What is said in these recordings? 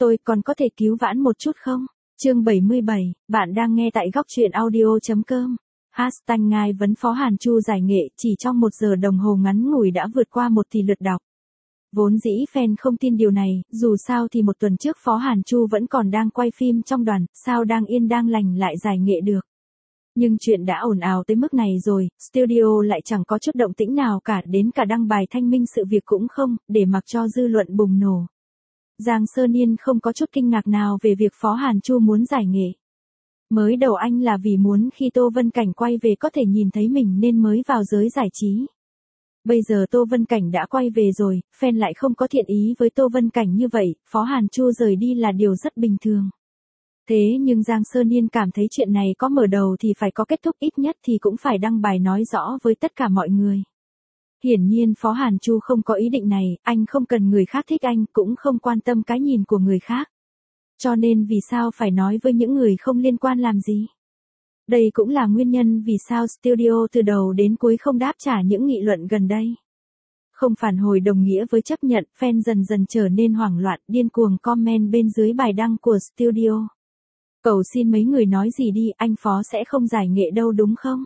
Tôi còn có thể cứu vãn một chút không? Chương 77, bạn đang nghe tại góc truyện audio.com. Hashtag ngài vấn Phó Hàn Chu giải nghệ chỉ trong 1 giờ đồng hồ ngắn ngủi đã vượt qua 1 tỷ lượt đọc. Vốn dĩ fan không tin điều này, dù sao thì 1 tuần trước Phó Hàn Chu vẫn còn đang quay phim trong đoàn, sao đang yên đang lành lại giải nghệ được. Nhưng chuyện đã ồn ào tới mức này rồi, studio lại chẳng có chút động tĩnh nào cả, đến cả đăng bài thanh minh sự việc cũng không, để mặc cho dư luận bùng nổ. Giang Sơn Yên không có chút kinh ngạc nào về việc Phó Hàn Chu muốn giải nghệ. Mới đầu anh là vì muốn khi Tô Vân Cảnh quay về có thể nhìn thấy mình nên mới vào giới giải trí. Bây giờ Tô Vân Cảnh đã quay về rồi, fan lại không có thiện ý với Tô Vân Cảnh như vậy, Phó Hàn Chu rời đi là điều rất bình thường. Thế nhưng Giang Sơn Yên cảm thấy chuyện này có mở đầu thì phải có kết thúc, ít nhất thì cũng phải đăng bài nói rõ với tất cả mọi người. Hiển nhiên Phó Hàn Chu không có ý định này, anh không cần người khác thích anh, cũng không quan tâm cái nhìn của người khác. Cho nên vì sao phải nói với những người không liên quan làm gì? Đây cũng là nguyên nhân vì sao studio từ đầu đến cuối không đáp trả những nghị luận gần đây. Không phản hồi đồng nghĩa với chấp nhận, fan dần dần trở nên hoảng loạn, điên cuồng comment bên dưới bài đăng của studio. Cầu xin mấy người nói gì đi, anh Phó sẽ không giải nghệ đâu đúng không?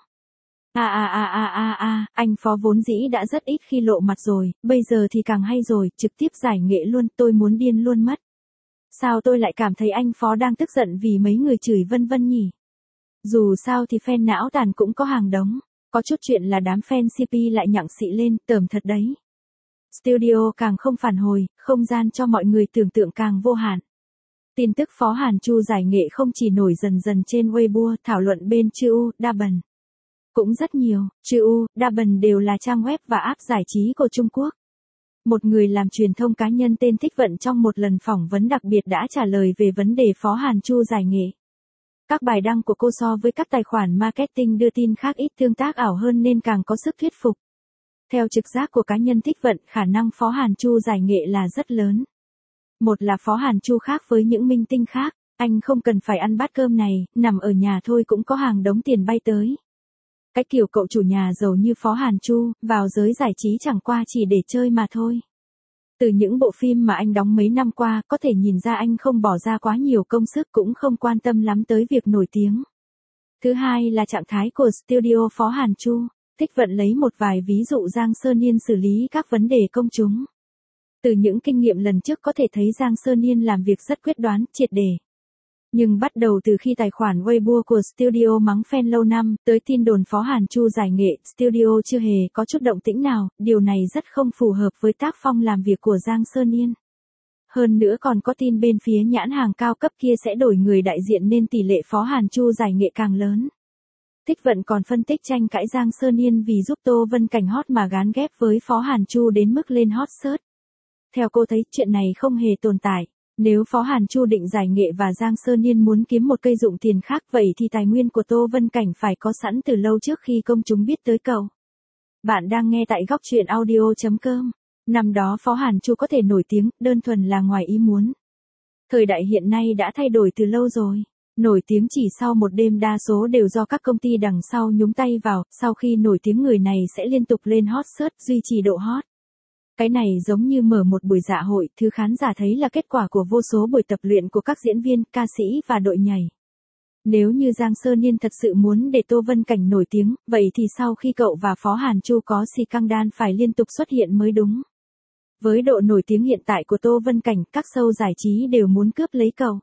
Anh Phó vốn dĩ đã rất ít khi lộ mặt rồi, bây giờ thì càng hay rồi, trực tiếp giải nghệ luôn, tôi muốn điên luôn mất. Sao tôi lại cảm thấy anh Phó đang tức giận vì mấy người chửi vân vân nhỉ? Dù sao thì fan não tàn cũng có hàng đống, có chút chuyện là đám fan CP lại nhặng xị lên, tởm thật đấy. Studio càng không phản hồi, không gian cho mọi người tưởng tượng càng vô hạn. Tin tức Phó Hàn Chu giải nghệ không chỉ nổi dần dần trên Weibo, thảo luận bên Chu Daban cũng rất nhiều. Chu Daban đều là trang web và app giải trí của Trung Quốc. Một người làm truyền thông cá nhân tên Thích Vận trong một lần phỏng vấn đặc biệt đã trả lời về vấn đề Phó Hàn Chu giải nghệ. Các bài đăng của cô so với các tài khoản marketing đưa tin khác ít tương tác ảo hơn nên càng có sức thuyết phục. Theo trực giác của cá nhân Thích Vận, khả năng Phó Hàn Chu giải nghệ là rất lớn. Một là Phó Hàn Chu khác với những minh tinh khác, anh không cần phải ăn bát cơm này, nằm ở nhà thôi cũng có hàng đống tiền bay tới. Cái kiểu cậu chủ nhà giàu như Phó Hàn Chu, vào giới giải trí chẳng qua chỉ để chơi mà thôi. Từ những bộ phim mà anh đóng mấy năm qua, có thể nhìn ra anh không bỏ ra quá nhiều công sức cũng không quan tâm lắm tới việc nổi tiếng. Thứ hai là trạng thái của studio Phó Hàn Chu. Thích Vận lấy một vài ví dụ Giang Sơn Yên xử lý các vấn đề công chúng. Từ những kinh nghiệm lần trước có thể thấy Giang Sơn Yên làm việc rất quyết đoán, triệt để. Nhưng bắt đầu từ khi tài khoản Weibo của studio mắng fan lâu năm, tới tin đồn Phó Hàn Chu giải nghệ, studio chưa hề có chút động tĩnh nào, điều này rất không phù hợp với tác phong làm việc của Giang Sơn Yên. Hơn nữa còn có tin bên phía nhãn hàng cao cấp kia sẽ đổi người đại diện nên tỷ lệ Phó Hàn Chu giải nghệ càng lớn. Thích Vận còn phân tích tranh cãi Giang Sơn Yên vì giúp Tô Vân Cảnh hot mà gán ghép với Phó Hàn Chu đến mức lên hot search. Theo cô thấy chuyện này không hề tồn tại. Nếu Phó Hàn Chu định giải nghệ và Giang Sơn Yên muốn kiếm một cây dụng tiền khác vậy thì tài nguyên của Tô Vân Cảnh phải có sẵn từ lâu trước khi công chúng biết tới cậu. Bạn đang nghe tại góc truyện audio.com. Năm đó Phó Hàn Chu có thể nổi tiếng, đơn thuần là ngoài ý muốn. Thời đại hiện nay đã thay đổi từ lâu rồi. Nổi tiếng chỉ sau một đêm đa số đều do các công ty đằng sau nhúng tay vào, sau khi nổi tiếng người này sẽ liên tục lên hot search duy trì độ hot. Cái này giống như mở một buổi dạ hội, thứ khán giả thấy là kết quả của vô số buổi tập luyện của các diễn viên, ca sĩ và đội nhảy. Nếu như Giang Sơn Yên thật sự muốn để Tô Vân Cảnh nổi tiếng, vậy thì sau khi cậu và Phó Hàn Chu có xì căng đan phải liên tục xuất hiện mới đúng. Với độ nổi tiếng hiện tại của Tô Vân Cảnh, các show giải trí đều muốn cướp lấy cậu.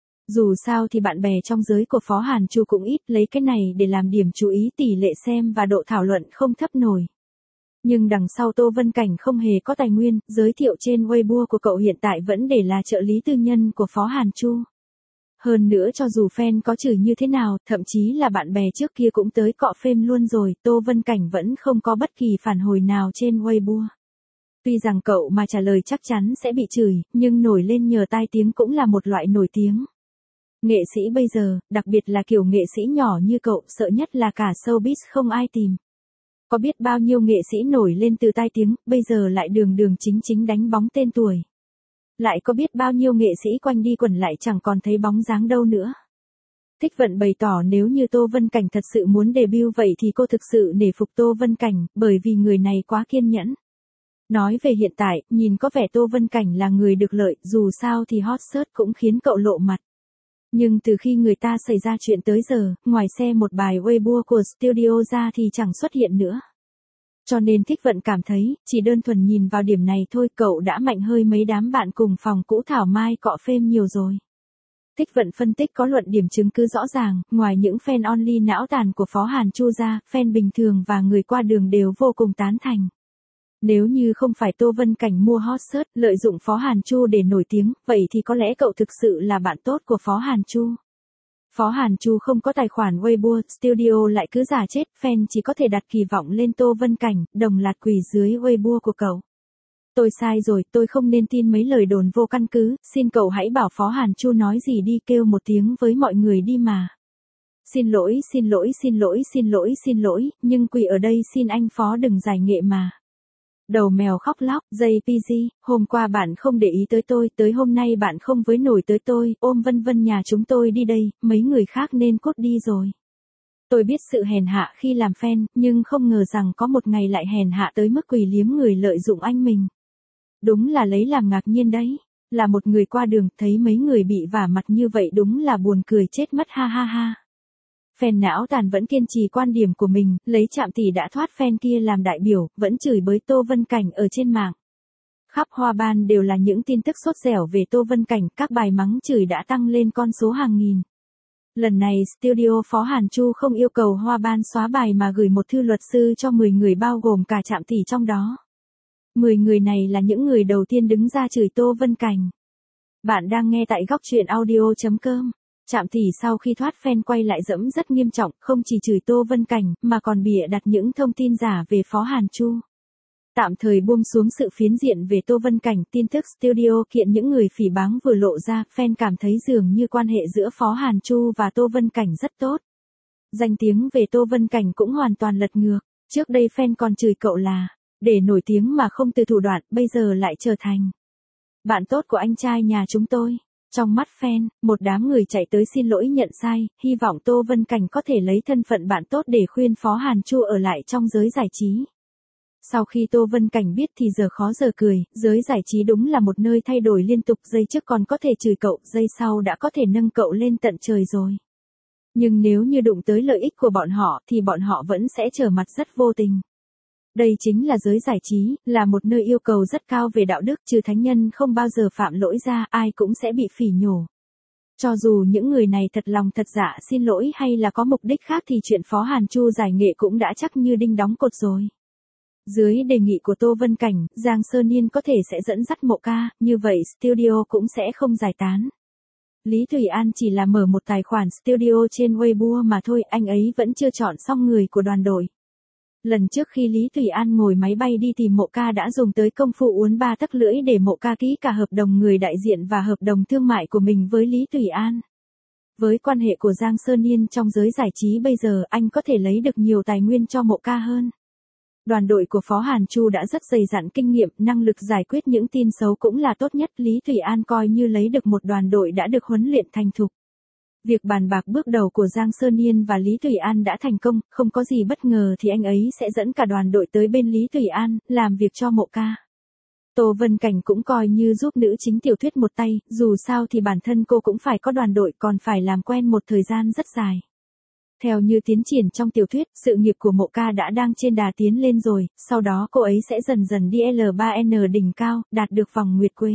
Dù sao thì bạn bè trong giới của Phó Hàn Chu cũng ít, lấy cái này để làm điểm chú ý, tỷ lệ xem và độ thảo luận không thấp nổi. Nhưng đằng sau Tô Vân Cảnh không hề có tài nguyên, giới thiệu trên Weibo của cậu hiện tại vẫn để là trợ lý tư nhân của Phó Hàn Chu. Hơn nữa cho dù fan có chửi như thế nào, thậm chí là bạn bè trước kia cũng tới cọ phêm luôn rồi, Tô Vân Cảnh vẫn không có bất kỳ phản hồi nào trên Weibo. Tuy rằng cậu mà trả lời chắc chắn sẽ bị chửi, nhưng nổi lên nhờ tai tiếng cũng là một loại nổi tiếng. Nghệ sĩ bây giờ, đặc biệt là kiểu nghệ sĩ nhỏ như cậu, sợ nhất là cả showbiz không ai tìm. Có biết bao nhiêu nghệ sĩ nổi lên từ tai tiếng, bây giờ lại đường đường chính chính đánh bóng tên tuổi. Lại có biết bao nhiêu nghệ sĩ quanh đi quẩn lại chẳng còn thấy bóng dáng đâu nữa. Thích Vận bày tỏ nếu như Tô Vân Cảnh thật sự muốn debut vậy thì cô thực sự nể phục Tô Vân Cảnh, bởi vì người này quá kiên nhẫn. Nói về hiện tại, nhìn có vẻ Tô Vân Cảnh là người được lợi, dù sao thì hot search cũng khiến cậu lộ mặt. Nhưng từ khi người ta xảy ra chuyện tới giờ, ngoài xe một bài Weibo của studio ra thì chẳng xuất hiện nữa. Cho nên Thích Vận cảm thấy, chỉ đơn thuần nhìn vào điểm này thôi cậu đã mạnh hơi mấy đám bạn cùng phòng cũ thảo mai cọ phêm nhiều rồi. Thích Vận phân tích có luận điểm chứng cứ rõ ràng, ngoài những fan only não tàn của Phó Hàn Chu ra, fan bình thường và người qua đường đều vô cùng tán thành. Nếu như không phải Tô Vân Cảnh mua hot search, lợi dụng Phó Hàn Chu để nổi tiếng, vậy thì có lẽ cậu thực sự là bạn tốt của Phó Hàn Chu. Phó Hàn Chu không có tài khoản Weibo, studio lại cứ giả chết, fan chỉ có thể đặt kỳ vọng lên Tô Vân Cảnh, đồng loạt quỳ dưới Weibo của cậu. Tôi sai rồi, tôi không nên tin mấy lời đồn vô căn cứ, xin cậu hãy bảo Phó Hàn Chu nói gì đi, kêu một tiếng với mọi người đi mà. Xin lỗi, xin lỗi, xin lỗi, xin lỗi, xin lỗi, nhưng quỳ ở đây xin anh Phó đừng giải nghệ mà. Đầu mèo khóc lóc, JPG, hôm qua bạn không để ý tới tôi, tới hôm nay bạn không với nổi tới tôi, ôm vân vân nhà chúng tôi đi đây, mấy người khác nên cút đi rồi. Tôi biết sự hèn hạ khi làm fan, nhưng không ngờ rằng có một ngày lại hèn hạ tới mức quỳ liếm người lợi dụng anh mình. Đúng là lấy làm ngạc nhiên đấy, là một người qua đường, thấy mấy người bị vả mặt như vậy đúng là buồn cười chết mất ha ha ha. Fan não tàn vẫn kiên trì quan điểm của mình, lấy Trạm Tỷ đã thoát fan kia làm đại biểu, vẫn chửi bới Tô Vân Cảnh ở trên mạng. Khắp Hoa Ban đều là những tin tức sốt dẻo về Tô Vân Cảnh, các bài mắng chửi đã tăng lên con số hàng nghìn. Lần này studio Phó Hàn Chu không yêu cầu Hoa Ban xóa bài mà gửi một thư luật sư cho 10 người bao gồm cả Trạm Tỷ trong đó. 10 người này là những người đầu tiên đứng ra chửi Tô Vân Cảnh. Bạn đang nghe tại góc truyện audio.com. Trạm Tỷ sau khi thoát fan quay lại dẫm rất nghiêm trọng, không chỉ chửi Tô Vân Cảnh, mà còn bịa đặt những thông tin giả về Phó Hàn Chu. Tạm thời buông xuống sự phiến diện về Tô Vân Cảnh, tin tức studio kiện những người phỉ báng vừa lộ ra, fan cảm thấy dường như quan hệ giữa Phó Hàn Chu và Tô Vân Cảnh rất tốt. Danh tiếng về Tô Vân Cảnh cũng hoàn toàn lật ngược, trước đây fan còn chửi cậu là, để nổi tiếng mà không từ thủ đoạn, bây giờ lại trở thành bạn tốt của anh trai nhà chúng tôi. Trong mắt fan, một đám người chạy tới xin lỗi nhận sai, hy vọng Tô Vân Cảnh có thể lấy thân phận bạn tốt để khuyên Phó Hàn Chu ở lại trong giới giải trí. Sau khi Tô Vân Cảnh biết thì giờ khó giờ cười, giới giải trí đúng là một nơi thay đổi liên tục, giây trước còn có thể chửi cậu, giây sau đã có thể nâng cậu lên tận trời rồi. Nhưng nếu như đụng tới lợi ích của bọn họ thì bọn họ vẫn sẽ trở mặt rất vô tình. Đây chính là giới giải trí, là một nơi yêu cầu rất cao về đạo đức, trừ thánh nhân không bao giờ phạm lỗi ra, ai cũng sẽ bị phỉ nhổ. Cho dù những người này thật lòng thật dạ xin lỗi hay là có mục đích khác thì chuyện Phó Hàn Chu giải nghệ cũng đã chắc như đinh đóng cột rồi. Dưới đề nghị của Tô Vân Cảnh, Giang Sơn Yên có thể sẽ dẫn dắt Mộ Ca, như vậy studio cũng sẽ không giải tán. Lý Thủy An chỉ là mở một tài khoản studio trên Weibo mà thôi, anh ấy vẫn chưa chọn xong người của đoàn đội. Lần trước khi Lý Thủy An ngồi máy bay đi tìm Mộ Ca đã dùng tới công phu uốn ba tấc lưỡi để Mộ Ca ký cả hợp đồng người đại diện và hợp đồng thương mại của mình với Lý Thủy An. Với quan hệ của Giang Sơn Yên trong giới giải trí bây giờ, anh có thể lấy được nhiều tài nguyên cho Mộ Ca hơn. Đoàn đội của Phó Hàn Chu đã rất dày dặn kinh nghiệm, năng lực giải quyết những tin xấu cũng là tốt nhất. Lý Thủy An coi như lấy được một đoàn đội đã được huấn luyện thành thục. Việc bàn bạc bước đầu của Giang Sơn Yên và Lý Thủy An đã thành công, không có gì bất ngờ thì anh ấy sẽ dẫn cả đoàn đội tới bên Lý Thủy An, làm việc cho Mộ Ca. Tô Vân Cảnh cũng coi như giúp nữ chính tiểu thuyết một tay, dù sao thì bản thân cô cũng phải có đoàn đội, còn phải làm quen một thời gian rất dài. Theo như tiến triển trong tiểu thuyết, sự nghiệp của Mộ Ca đã đang trên đà tiến lên rồi, sau đó cô ấy sẽ dần dần đi L3N đỉnh cao, đạt được vòng nguyệt quế.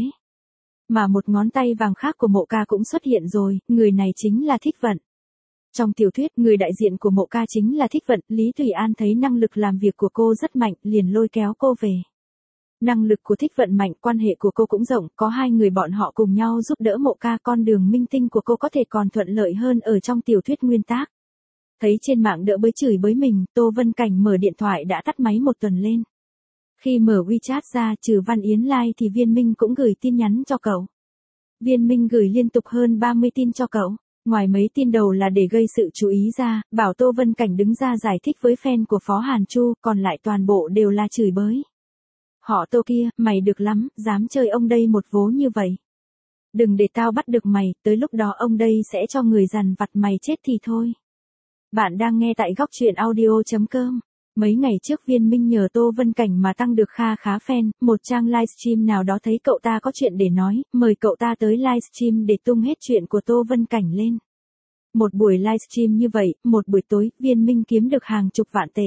Mà một ngón tay vàng khác của Mộ Ca cũng xuất hiện rồi, người này chính là Thích Vận. Trong tiểu thuyết, người đại diện của Mộ Ca chính là Thích Vận, Lý Thủy An thấy năng lực làm việc của cô rất mạnh, liền lôi kéo cô về. Năng lực của Thích Vận mạnh, quan hệ của cô cũng rộng, có hai người bọn họ cùng nhau giúp đỡ Mộ Ca, con đường minh tinh của cô có thể còn thuận lợi hơn ở trong tiểu thuyết nguyên tác. Thấy trên mạng đỡ bới chửi bới mình, Tô Vân Cảnh mở điện thoại đã tắt máy một tuần lên. Khi mở WeChat ra, trừ Văn Yến Lai thì Viên Minh cũng gửi tin nhắn cho cậu. Viên Minh gửi liên tục hơn 30 tin cho cậu. Ngoài mấy tin đầu là để gây sự chú ý ra, bảo Tô Vân Cảnh đứng ra giải thích với fan của Phó Hàn Chu, còn lại toàn bộ đều là chửi bới. Họ Tô kia, mày được lắm, dám chơi ông đây một vố như vậy. Đừng để tao bắt được mày, tới lúc đó ông đây sẽ cho người dằn vặt mày chết thì thôi. Bạn đang nghe tại góc truyện audio.com. Mấy ngày trước Viên Minh nhờ Tô Vân Cảnh mà tăng được kha khá fan, một trang livestream nào đó thấy cậu ta có chuyện để nói, mời cậu ta tới livestream để tung hết chuyện của Tô Vân Cảnh lên. Một buổi livestream như vậy, một buổi tối, Viên Minh kiếm được hàng chục vạn tệ.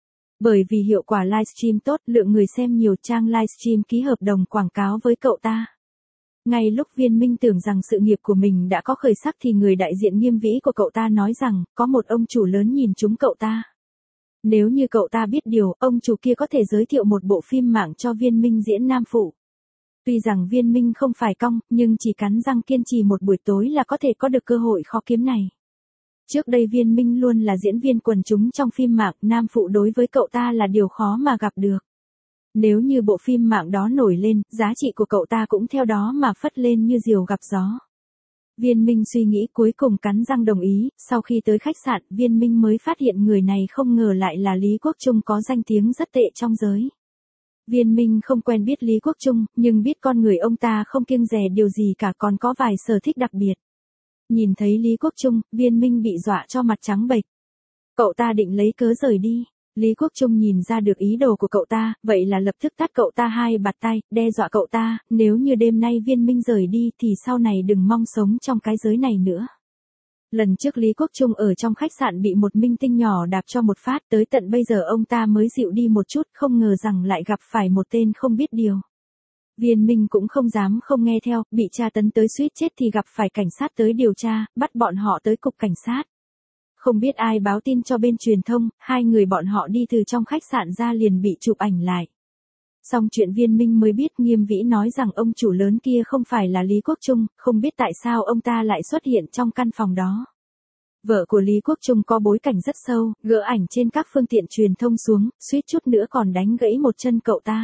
Bởi vì hiệu quả livestream tốt, lượng người xem nhiều, trang livestream ký hợp đồng quảng cáo với cậu ta. Ngay lúc Viên Minh tưởng rằng sự nghiệp của mình đã có khởi sắc thì người đại diện Nghiêm Vĩ của cậu ta nói rằng, có một ông chủ lớn nhìn trúng cậu ta. Nếu như cậu ta biết điều, ông chủ kia có thể giới thiệu một bộ phim mạng cho Viên Minh diễn nam phụ. Tuy rằng Viên Minh không phải cong, nhưng chỉ cắn răng kiên trì một buổi tối là có thể có được cơ hội khó kiếm này. Trước đây Viên Minh luôn là diễn viên quần chúng trong phim mạng, nam phụ đối với cậu ta là điều khó mà gặp được. Nếu như bộ phim mạng đó nổi lên, giá trị của cậu ta cũng theo đó mà phất lên như diều gặp gió. Viên Minh suy nghĩ cuối cùng cắn răng đồng ý, sau khi tới khách sạn, Viên Minh mới phát hiện người này không ngờ lại là Lý Quốc Trung có danh tiếng rất tệ trong giới. Viên Minh không quen biết Lý Quốc Trung, nhưng biết con người ông ta không kiêng dè điều gì cả, còn có vài sở thích đặc biệt. Nhìn thấy Lý Quốc Trung, Viên Minh bị dọa cho mặt trắng bệch. Cậu ta định lấy cớ rời đi. Lý Quốc Trung nhìn ra được ý đồ của cậu ta, vậy là lập tức tát cậu ta 2 bạt tay, đe dọa cậu ta, nếu như đêm nay Viên Minh rời đi thì sau này đừng mong sống trong cái giới này nữa. Lần trước Lý Quốc Trung ở trong khách sạn bị một minh tinh nhỏ đạp cho một phát, tới tận bây giờ ông ta mới dịu đi một chút, không ngờ rằng lại gặp phải một tên không biết điều. Viên Minh cũng không dám không nghe theo, bị tra tấn tới suýt chết thì gặp phải cảnh sát tới điều tra, bắt bọn họ tới cục cảnh sát. Không biết ai báo tin cho bên truyền thông, hai người bọn họ đi từ trong khách sạn ra liền bị chụp ảnh lại. Xong chuyện Viên Minh mới biết Nghiêm Vĩ nói rằng ông chủ lớn kia không phải là Lý Quốc Trung, không biết tại sao ông ta lại xuất hiện trong căn phòng đó. Vợ của Lý Quốc Trung có bối cảnh rất sâu, gỡ ảnh trên các phương tiện truyền thông xuống, suýt chút nữa còn đánh gãy một chân cậu ta.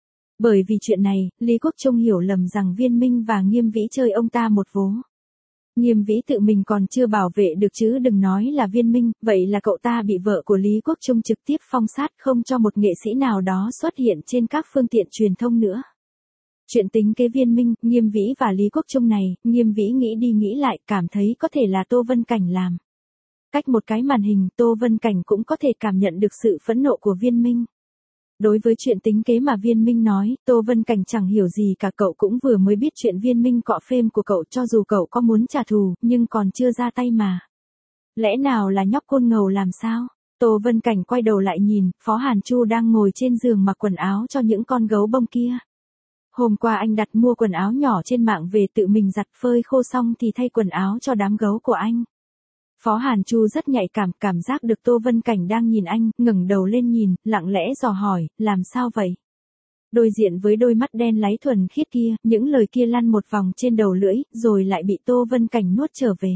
Bởi vì chuyện này, Lý Quốc Trung hiểu lầm rằng Viên Minh và Nghiêm Vĩ chơi ông ta một vố. Nghiêm Vĩ tự mình còn chưa bảo vệ được chứ đừng nói là Viên Minh, vậy là cậu ta bị vợ của Lý Quốc Trung trực tiếp phong sát không cho một nghệ sĩ nào đó xuất hiện trên các phương tiện truyền thông nữa. Chuyện tính kế Viên Minh, Nghiêm Vĩ và Lý Quốc Trung này, Nghiêm Vĩ nghĩ đi nghĩ lại cảm thấy có thể là Tô Vân Cảnh làm. Cách một cái màn hình, Tô Vân Cảnh cũng có thể cảm nhận được sự phẫn nộ của Viên Minh. Đối với chuyện tính kế mà Viên Minh nói, Tô Vân Cảnh chẳng hiểu gì cả, cậu cũng vừa mới biết chuyện Viên Minh cọ phêm của cậu, cho dù cậu có muốn trả thù, nhưng còn chưa ra tay mà. Lẽ nào là nhóc côn ngầu làm sao? Tô Vân Cảnh quay đầu lại nhìn, Phó Hàn Chu đang ngồi trên giường mặc quần áo cho những con gấu bông kia. Hôm qua anh đặt mua quần áo nhỏ trên mạng về tự mình giặt phơi khô xong thì thay quần áo cho đám gấu của anh. Phó Hàn Chu rất nhạy cảm giác được Tô Vân Cảnh đang nhìn anh, ngẩng đầu lên nhìn, lặng lẽ dò hỏi, làm sao vậy? Đối diện với đôi mắt đen láy thuần khiết kia, những lời kia lăn một vòng trên đầu lưỡi, rồi lại bị Tô Vân Cảnh nuốt trở về.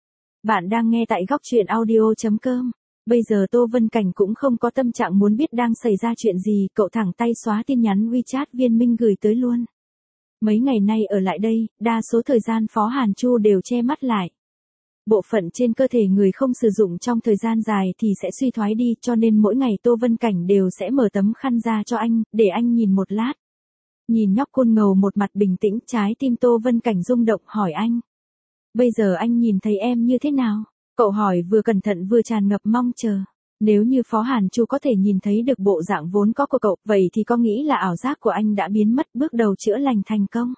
Bạn đang nghe tại góc truyện audio.com. Bây giờ Tô Vân Cảnh cũng không có tâm trạng muốn biết đang xảy ra chuyện gì, cậu thẳng tay xóa tin nhắn WeChat Viên Minh gửi tới luôn. Mấy ngày nay ở lại đây, đa số thời gian Phó Hàn Chu đều che mắt lại. Bộ phận trên cơ thể người không sử dụng trong thời gian dài thì sẽ suy thoái đi, cho nên mỗi ngày Tô Vân Cảnh đều sẽ mở tấm khăn ra cho anh, để anh nhìn một lát. Nhìn nhóc côn ngầu một mặt bình tĩnh, trái tim Tô Vân Cảnh rung động hỏi anh. Bây giờ anh nhìn thấy em như thế nào? Cậu hỏi vừa cẩn thận vừa tràn ngập mong chờ. Nếu như Phó Hàn Chu có thể nhìn thấy được bộ dạng vốn có của cậu, vậy thì có nghĩ là ảo giác của anh đã biến mất, bước đầu chữa lành thành công?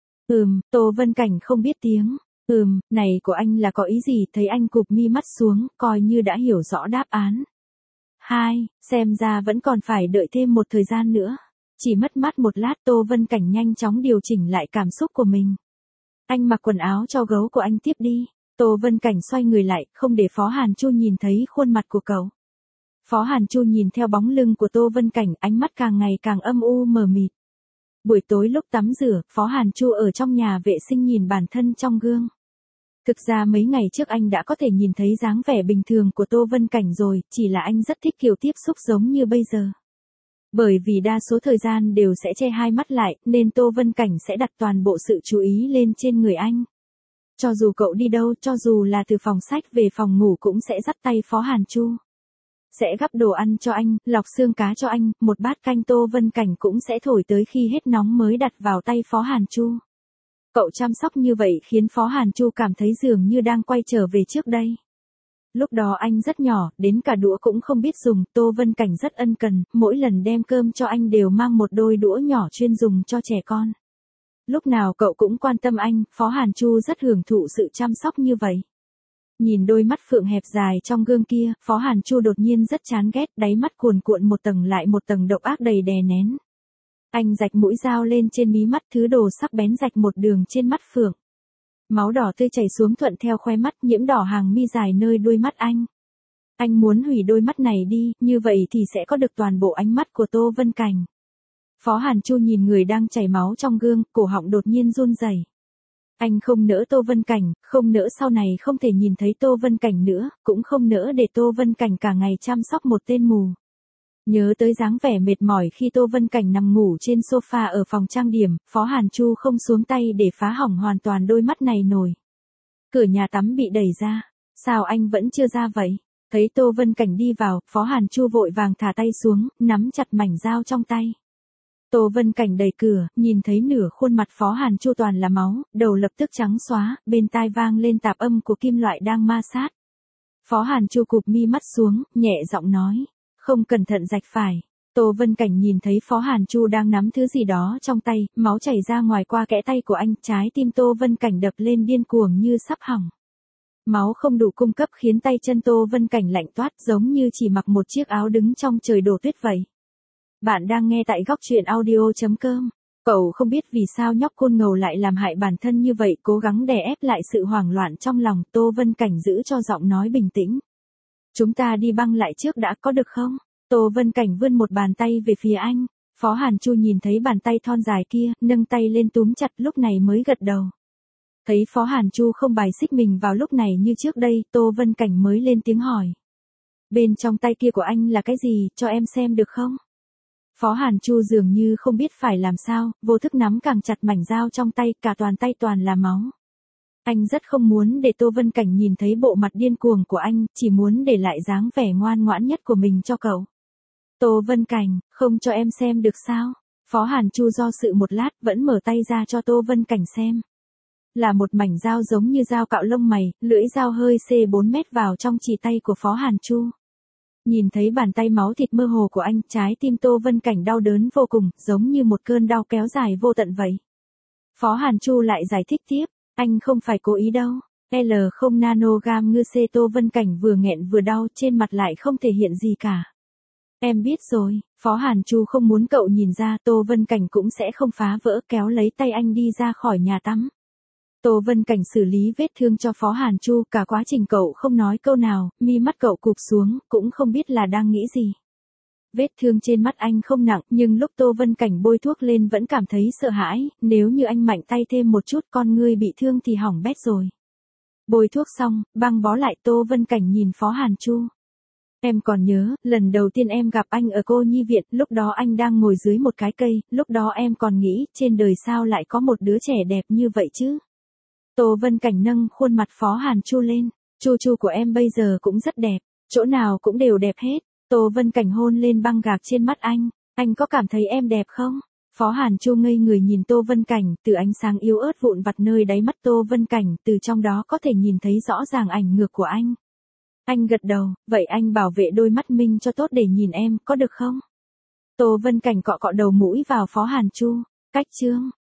Tô Vân Cảnh không biết tiếng. Này của anh là có ý gì? Thấy anh cụp mi mắt xuống, coi như đã hiểu rõ đáp án. 2, xem ra vẫn còn phải đợi thêm một thời gian nữa. Chỉ mất mắt một lát Tô Vân Cảnh nhanh chóng điều chỉnh lại cảm xúc của mình. Anh mặc quần áo cho gấu của anh tiếp đi. Tô Vân Cảnh xoay người lại, không để Phó Hàn Chu nhìn thấy khuôn mặt của cậu. Phó Hàn Chu nhìn theo bóng lưng của Tô Vân Cảnh, ánh mắt càng ngày càng âm u mờ mịt. Buổi tối lúc tắm rửa, Phó Hàn Chu ở trong nhà vệ sinh nhìn bản thân trong gương. Thực ra mấy ngày trước anh đã có thể nhìn thấy dáng vẻ bình thường của Tô Vân Cảnh rồi, chỉ là anh rất thích kiểu tiếp xúc giống như bây giờ. Bởi vì đa số thời gian đều sẽ che hai mắt lại, nên Tô Vân Cảnh sẽ đặt toàn bộ sự chú ý lên trên người anh. Cho dù cậu đi đâu, cho dù là từ phòng sách về phòng ngủ cũng sẽ dắt tay Phó Hàn Chu. Sẽ gắp đồ ăn cho anh, lọc xương cá cho anh, một bát canh Tô Vân Cảnh cũng sẽ thổi tới khi hết nóng mới đặt vào tay Phó Hàn Chu. Cậu chăm sóc như vậy khiến Phó Hàn Chu cảm thấy dường như đang quay trở về trước đây. Lúc đó anh rất nhỏ, đến cả đũa cũng không biết dùng, Tô Vân Cảnh rất ân cần, mỗi lần đem cơm cho anh đều mang một đôi đũa nhỏ chuyên dùng cho trẻ con. Lúc nào cậu cũng quan tâm anh, Phó Hàn Chu rất hưởng thụ sự chăm sóc như vậy. Nhìn đôi mắt phượng hẹp dài trong gương kia, Phó Hàn Chu đột nhiên rất chán ghét, đáy mắt cuồn cuộn một tầng lại một tầng độc ác đầy đè nén. Anh rạch mũi dao lên trên mí mắt, thứ đồ sắc bén rạch một đường trên mắt phượng. Máu đỏ tươi chảy xuống thuận theo khóe mắt, nhiễm đỏ hàng mi dài nơi đôi mắt anh. Anh muốn hủy đôi mắt này đi, như vậy thì sẽ có được toàn bộ ánh mắt của Tô Vân Cảnh. Phó Hàn Chu nhìn người đang chảy máu trong gương, cổ họng đột nhiên run rẩy. Anh không nỡ Tô Vân Cảnh, không nỡ sau này không thể nhìn thấy Tô Vân Cảnh nữa, cũng không nỡ để Tô Vân Cảnh cả ngày chăm sóc một tên mù. Nhớ tới dáng vẻ mệt mỏi khi Tô Vân Cảnh nằm ngủ trên sofa ở phòng trang điểm, Phó Hàn Chu không xuống tay để phá hỏng hoàn toàn đôi mắt này nổi. Cửa nhà tắm bị đẩy ra. Sao anh vẫn chưa ra vậy? Thấy Tô Vân Cảnh đi vào, Phó Hàn Chu vội vàng thả tay xuống, nắm chặt mảnh dao trong tay. Tô Vân Cảnh đẩy cửa, nhìn thấy nửa khuôn mặt Phó Hàn Chu toàn là máu, đầu lập tức trắng xóa, bên tai vang lên tạp âm của kim loại đang ma sát. Phó Hàn Chu cụp mi mắt xuống, nhẹ giọng nói, không cẩn thận rạch phải. Tô Vân Cảnh nhìn thấy Phó Hàn Chu đang nắm thứ gì đó trong tay, máu chảy ra ngoài qua kẽ tay của anh, trái tim Tô Vân Cảnh đập lên điên cuồng như sắp hỏng. Máu không đủ cung cấp khiến tay chân Tô Vân Cảnh lạnh toát, giống như chỉ mặc một chiếc áo đứng trong trời đổ tuyết vậy. Bạn đang nghe tại góc truyện audio.com. Cậu không biết vì sao nhóc côn ngầu lại làm hại bản thân như vậy, cố gắng đè ép lại sự hoảng loạn trong lòng. Tô Vân Cảnh giữ cho giọng nói bình tĩnh. Chúng ta đi băng lại trước đã, có được không? Tô Vân Cảnh vươn một bàn tay về phía anh. Phó Hàn Chu nhìn thấy bàn tay thon dài kia, nâng tay lên túm chặt, lúc này mới gật đầu. Thấy Phó Hàn Chu không bài xích mình vào lúc này như trước đây, Tô Vân Cảnh mới lên tiếng hỏi. Bên trong tay kia của anh là cái gì, cho em xem được không? Phó Hàn Chu dường như không biết phải làm sao, vô thức nắm càng chặt mảnh dao trong tay, cả toàn tay toàn là máu. Anh rất không muốn để Tô Vân Cảnh nhìn thấy bộ mặt điên cuồng của anh, chỉ muốn để lại dáng vẻ ngoan ngoãn nhất của mình cho cậu. Tô Vân Cảnh, không cho em xem được sao? Phó Hàn Chu do dự một lát, vẫn mở tay ra cho Tô Vân Cảnh xem. Là một mảnh dao giống như dao cạo lông mày, lưỡi dao hơi C4 mét vào trong chỉ tay của Phó Hàn Chu. Nhìn thấy bàn tay máu thịt mơ hồ của anh, trái tim Tô Vân Cảnh đau đớn vô cùng, giống như một cơn đau kéo dài vô tận vậy. Phó Hàn Chu lại giải thích tiếp, anh không phải cố ý đâu. L0 nanogam ngư C. Tô Vân Cảnh vừa nghẹn vừa đau, trên mặt lại không thể hiện gì cả. Em biết rồi, Phó Hàn Chu không muốn cậu nhìn ra, Tô Vân Cảnh cũng sẽ không phá vỡ, kéo lấy tay anh đi ra khỏi nhà tắm. Tô Vân Cảnh xử lý vết thương cho Phó Hàn Chu, cả quá trình cậu không nói câu nào, mi mắt cậu cụp xuống, cũng không biết là đang nghĩ gì. Vết thương trên mắt anh không nặng, nhưng lúc Tô Vân Cảnh bôi thuốc lên vẫn cảm thấy sợ hãi, nếu như anh mạnh tay thêm một chút con ngươi bị thương thì hỏng bét rồi. Bôi thuốc xong, băng bó lại, Tô Vân Cảnh nhìn Phó Hàn Chu. Em còn nhớ, lần đầu tiên em gặp anh ở cô nhi viện, lúc đó anh đang ngồi dưới một cái cây, lúc đó em còn nghĩ, trên đời sao lại có một đứa trẻ đẹp như vậy chứ? Tô Vân Cảnh nâng khuôn mặt Phó Hàn Chu lên, Chu của em bây giờ cũng rất đẹp, chỗ nào cũng đều đẹp hết. Tô Vân Cảnh hôn lên băng gạc trên mắt anh có cảm thấy em đẹp không? Phó Hàn Chu ngây người nhìn Tô Vân Cảnh, từ ánh sáng yếu ớt vụn vặt nơi đáy mắt Tô Vân Cảnh, từ trong đó có thể nhìn thấy rõ ràng ảnh ngược của anh. Anh gật đầu, vậy anh bảo vệ đôi mắt mình cho tốt để nhìn em, có được không? Tô Vân Cảnh cọ cọ đầu mũi vào Phó Hàn Chu, cách chương.